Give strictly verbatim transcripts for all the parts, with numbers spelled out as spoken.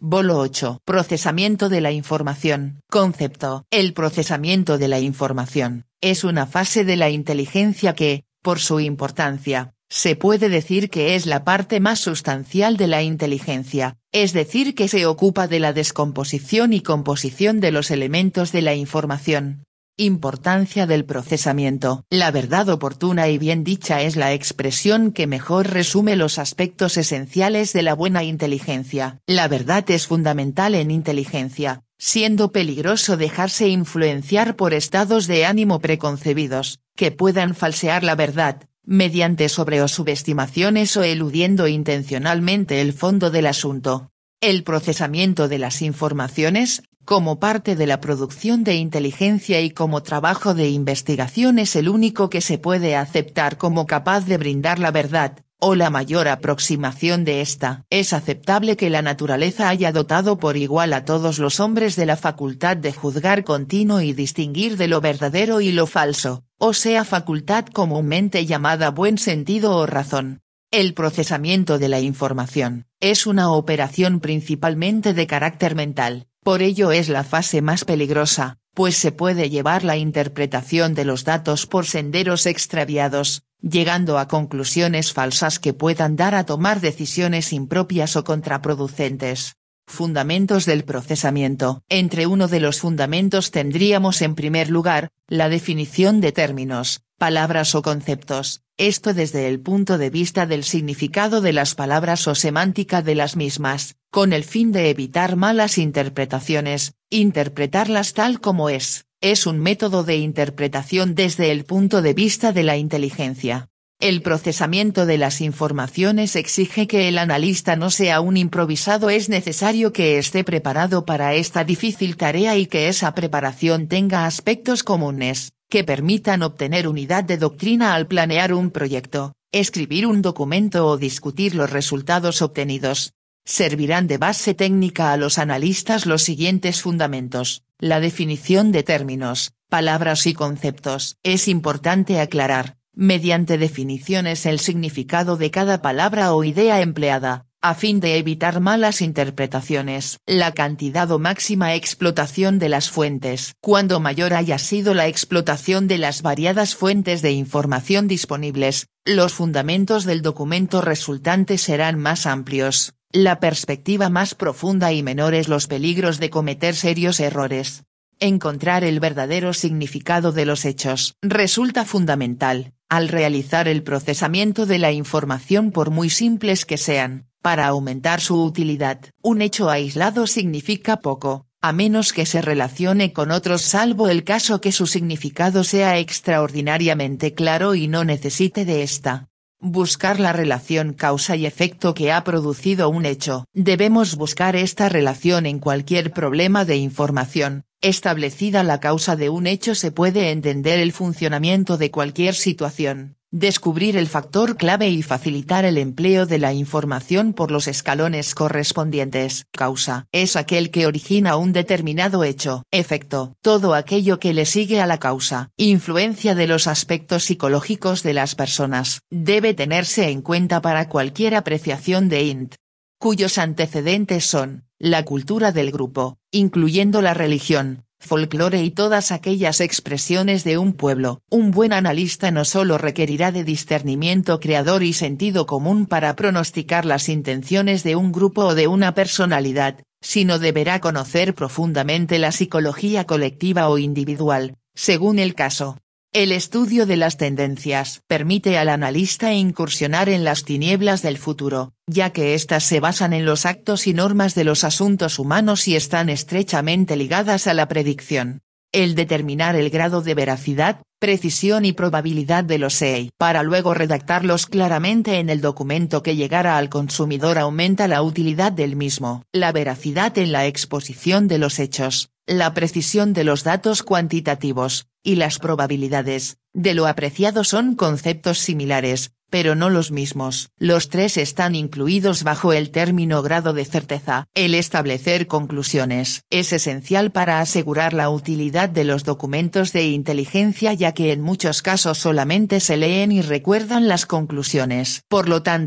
Bolo ocho. Procesamiento de la información. Concepto. El procesamiento de la información es una fase de la inteligencia que, por su importancia, se puede decir que es la parte más sustancial de la inteligencia, es decir que se ocupa de la descomposición y composición de los elementos de la información. Importancia del procesamiento. La verdad oportuna y bien dicha es la expresión que mejor resume los aspectos esenciales de la buena inteligencia. La verdad es fundamental en inteligencia, siendo peligroso dejarse influenciar por estados de ánimo preconcebidos, que puedan falsear la verdad, mediante sobre o subestimaciones o eludiendo intencionalmente el fondo del asunto. El procesamiento de las informaciones, como parte de la producción de inteligencia y como trabajo de investigación, es el único que se puede aceptar como capaz de brindar la verdad, o la mayor aproximación de esta. Es aceptable que la naturaleza haya dotado por igual a todos los hombres de la facultad de juzgar continuo y distinguir de lo verdadero y lo falso, o sea facultad comúnmente llamada buen sentido o razón. El procesamiento de la información es una operación principalmente de carácter mental, por ello es la fase más peligrosa, pues se puede llevar la interpretación de los datos por senderos extraviados, llegando a conclusiones falsas que puedan dar a tomar decisiones impropias o contraproducentes. Fundamentos del procesamiento. Entre uno de los fundamentos tendríamos en primer lugar, la definición de términos, palabras o conceptos, esto desde el punto de vista del significado de las palabras o semántica de las mismas, con el fin de evitar malas interpretaciones, interpretarlas tal como es, es un método de interpretación desde el punto de vista de la inteligencia. El procesamiento de las informaciones exige que el analista no sea un improvisado, es necesario que esté preparado para esta difícil tarea y que esa preparación tenga aspectos comunes, que permitan obtener unidad de doctrina al planear un proyecto, escribir un documento o discutir los resultados obtenidos. Servirán de base técnica a los analistas los siguientes fundamentos: la definición de términos, palabras y conceptos. Es importante aclarar, mediante definiciones, el significado de cada palabra o idea empleada, a fin de evitar malas interpretaciones. La cantidad o máxima explotación de las fuentes. Cuando mayor haya sido la explotación de las variadas fuentes de información disponibles, los fundamentos del documento resultante serán más amplios, la perspectiva más profunda y menores los peligros de cometer serios errores. Encontrar el verdadero significado de los hechos resulta fundamental, al realizar el procesamiento de la información por muy simples que sean, para aumentar su utilidad. Un hecho aislado significa poco, a menos que se relacione con otros, salvo el caso que su significado sea extraordinariamente claro y no necesite de esta. Buscar la relación causa y efecto que ha producido un hecho. Debemos buscar esta relación en cualquier problema de información. Establecida la causa de un hecho se puede entender el funcionamiento de cualquier situación, descubrir el factor clave y facilitar el empleo de la información por los escalones correspondientes. Causa es aquel que origina un determinado hecho. Efecto, todo aquello que le sigue a la causa. Influencia de los aspectos psicológicos de las personas. Debe tenerse en cuenta para cualquier apreciación de int, cuyos antecedentes son la cultura del grupo, incluyendo la religión, folclore y todas aquellas expresiones de un pueblo. Un buen analista no solo requerirá de discernimiento creador y sentido común para pronosticar las intenciones de un grupo o de una personalidad, sino deberá conocer profundamente la psicología colectiva o individual, según el caso. El estudio de las tendencias permite al analista incursionar en las tinieblas del futuro, ya que éstas se basan en los actos y normas de los asuntos humanos y están estrechamente ligadas a la predicción. El determinar el grado de veracidad, precisión y probabilidad de los E I para luego redactarlos claramente en el documento que llegara al consumidor aumenta la utilidad del mismo. La veracidad en la exposición de los hechos, la precisión de los datos cuantitativos, y las probabilidades, de lo apreciado son conceptos similares, pero no los mismos. Los tres están incluidos bajo el término grado de certeza. El establecer conclusiones es esencial para asegurar la utilidad de los documentos de inteligencia, ya que en muchos casos solamente se leen y recuerdan las conclusiones. Por lo tanto,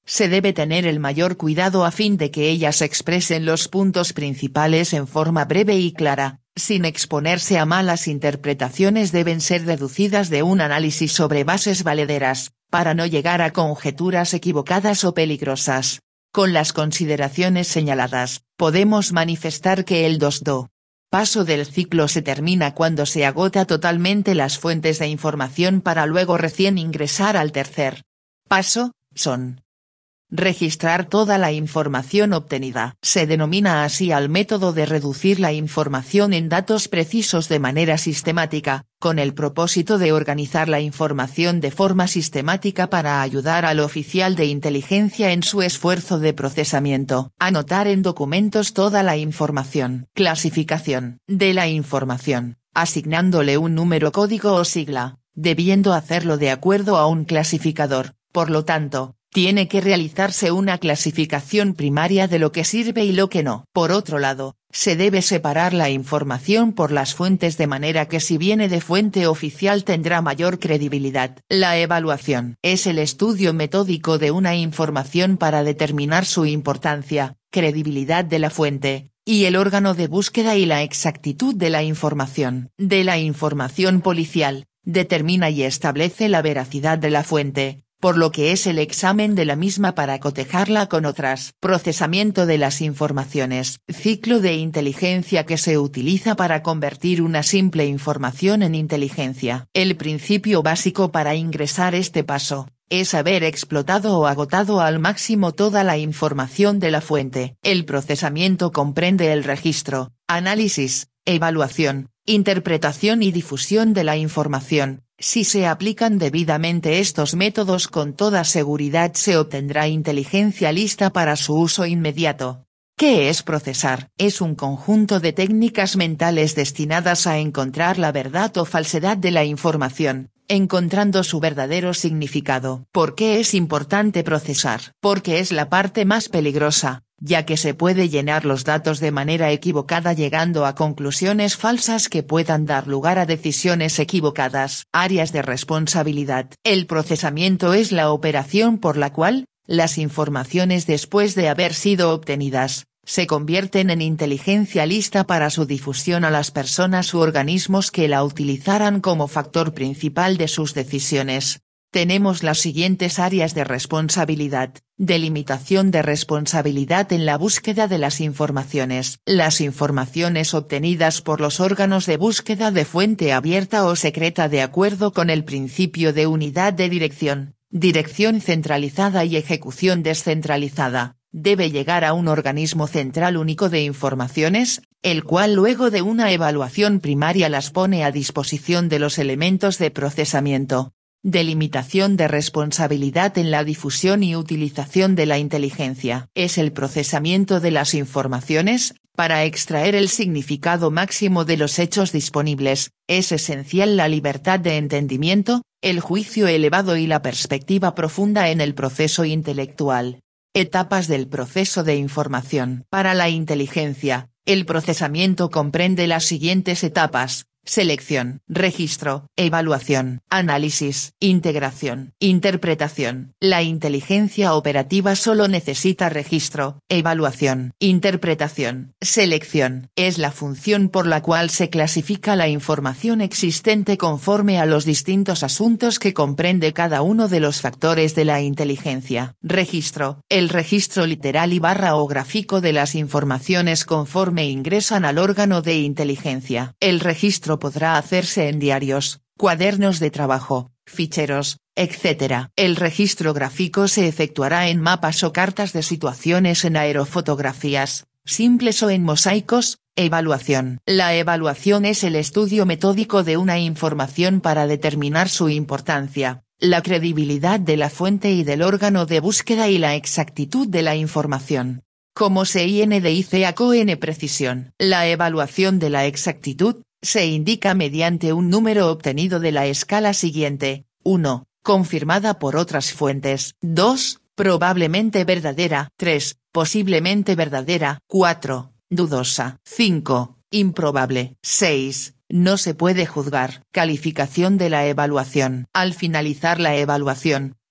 se debe tener el mayor cuidado a fin de que ellas expresen los puntos principales en forma breve y clara, sin exponerse a malas interpretaciones. Deben ser deducidas de un análisis sobre bases valederas, para no llegar a conjeturas equivocadas o peligrosas. Con las consideraciones señaladas, podemos manifestar que el segundo paso del ciclo se termina cuando se agota totalmente las fuentes de información para luego recién ingresar al tercer paso, son registrar toda la información obtenida. Se denomina así al método de reducir la información en datos precisos de manera sistemática, con el propósito de organizar la información de forma sistemática para ayudar al oficial de inteligencia en su esfuerzo de procesamiento. Anotar en documentos toda la información. Clasificación de la información, asignándole un número código o sigla, debiendo hacerlo de acuerdo a un clasificador. Por lo tanto, tiene que realizarse una clasificación primaria de lo que sirve y lo que no. Por otro lado, se debe separar la información por las fuentes de manera que si viene de fuente oficial tendrá mayor credibilidad. La evaluación es el estudio metódico de una información para determinar su importancia, credibilidad de la fuente, y el órgano de búsqueda y la exactitud de la información. De la información policial, determina y establece la veracidad de la fuente, por lo que es el examen de la misma para cotejarla con otras. Procesamiento de las informaciones. Ciclo de inteligencia que se utiliza para convertir una simple información en inteligencia. El principio básico para ingresar este paso, es haber explotado o agotado al máximo toda la información de la fuente. El procesamiento comprende el registro, análisis, evaluación, interpretación y difusión de la información. Si se aplican debidamente estos métodos con toda seguridad se obtendrá inteligencia lista para su uso inmediato. ¿Qué es procesar? Es un conjunto de técnicas mentales destinadas a encontrar la verdad o falsedad de la información, encontrando su verdadero significado. ¿Por qué es importante procesar? Porque es la parte más peligrosa, ya que se puede llenar los datos de manera equivocada llegando a conclusiones falsas que puedan dar lugar a decisiones equivocadas. Áreas de responsabilidad. El procesamiento es la operación por la cual, las informaciones después de haber sido obtenidas, se convierten en inteligencia lista para su difusión a las personas u organismos que la utilizaran como factor principal de sus decisiones. Tenemos las siguientes áreas de responsabilidad. Delimitación de responsabilidad en la búsqueda de las informaciones. Las informaciones obtenidas por los órganos de búsqueda de fuente abierta o secreta de acuerdo con el principio de unidad de dirección, dirección centralizada y ejecución descentralizada, debe llegar a un organismo central único de informaciones, el cual luego de una evaluación primaria las pone a disposición de los elementos de procesamiento. Delimitación de responsabilidad en la difusión y utilización de la inteligencia. Es el procesamiento de las informaciones, para extraer el significado máximo de los hechos disponibles. Es esencial la libertad de entendimiento, el juicio elevado y la perspectiva profunda en el proceso intelectual. Etapas del proceso de información. Para la inteligencia, el procesamiento comprende las siguientes etapas: selección, registro, evaluación, análisis, integración, interpretación. La inteligencia operativa solo necesita registro, evaluación, interpretación, selección. Es la función por la cual se clasifica la información existente conforme a los distintos asuntos que comprende cada uno de los factores de la inteligencia. Registro. El registro literal y barra o gráfico de las informaciones conforme ingresan al órgano de inteligencia. El registro podrá hacerse en diarios, cuadernos de trabajo, ficheros, etcétera. El registro gráfico se efectuará en mapas o cartas de situaciones, en aerofotografías, simples o en mosaicos. Evaluación. La evaluación es el estudio metódico de una información para determinar su importancia, la credibilidad de la fuente y del órgano de búsqueda y la exactitud de la información. Como se indica con precisión. La evaluación de la exactitud se indica mediante un número obtenido de la escala siguiente: uno, confirmada por otras fuentes; dos, probablemente verdadera; tres, posiblemente verdadera; cuatro, dudosa; cinco, improbable; seis, no se puede juzgar. Calificación de la evaluación. Al finalizar la evaluación,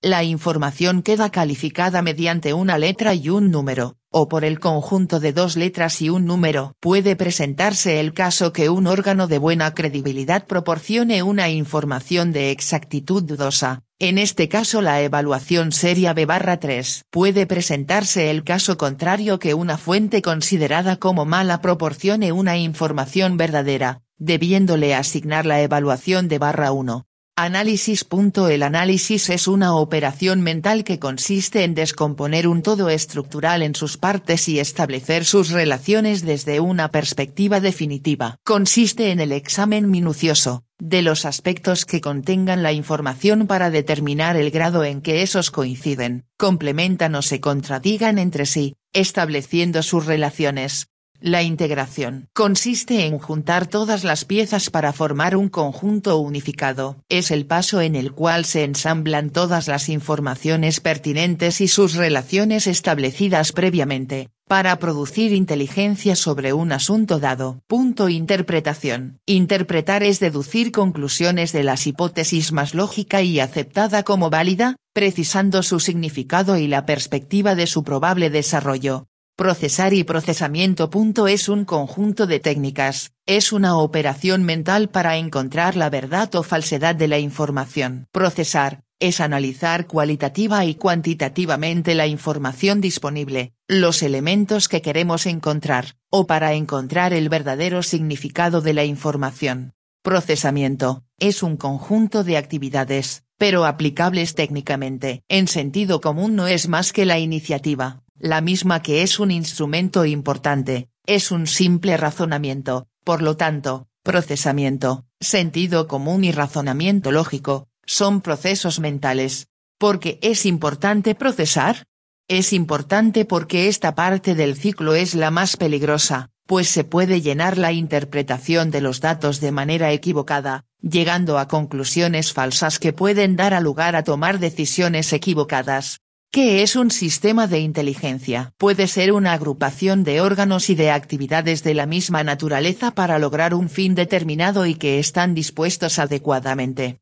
La información queda calificada mediante una letra y un número, o por el conjunto de dos letras y un número. Puede presentarse el caso que un órgano de buena credibilidad proporcione una información de exactitud dudosa, en este caso la evaluación seria B tres. Puede presentarse el caso contrario que una fuente considerada como mala proporcione una información verdadera, debiéndole asignar la evaluación de barra uno. Análisis. El análisis es una operación mental que consiste en descomponer un todo estructural en sus partes y establecer sus relaciones desde una perspectiva definitiva. Consiste en el examen minucioso de los aspectos que contengan la información para determinar el grado en que esos coinciden, complementan o se contradigan entre sí, estableciendo sus relaciones. La integración consiste en juntar todas las piezas para formar un conjunto unificado. Es el paso en el cual se ensamblan todas las informaciones pertinentes y sus relaciones establecidas previamente, para producir inteligencia sobre un asunto dado. Punto. Interpretación. Interpretar es deducir conclusiones de las hipótesis más lógica y aceptada como válida, precisando su significado y la perspectiva de su probable desarrollo. Procesar y procesamiento. Es un conjunto de técnicas, es una operación mental para encontrar la verdad o falsedad de la información. Procesar es analizar cualitativa y cuantitativamente la información disponible, los elementos que queremos encontrar, o para encontrar el verdadero significado de la información. Procesamiento es un conjunto de actividades, pero aplicables técnicamente. En sentido común no es más que la iniciativa, la misma que es un instrumento importante, es un simple razonamiento. Por lo tanto, procesamiento, sentido común y razonamiento lógico, son procesos mentales. ¿Por qué es importante procesar? Es importante porque esta parte del ciclo es la más peligrosa, pues se puede llenar la interpretación de los datos de manera equivocada, llegando a conclusiones falsas que pueden dar a lugar a tomar decisiones equivocadas. ¿Qué es un sistema de inteligencia? Puede ser una agrupación de órganos y de actividades de la misma naturaleza para lograr un fin determinado y que están dispuestos adecuadamente.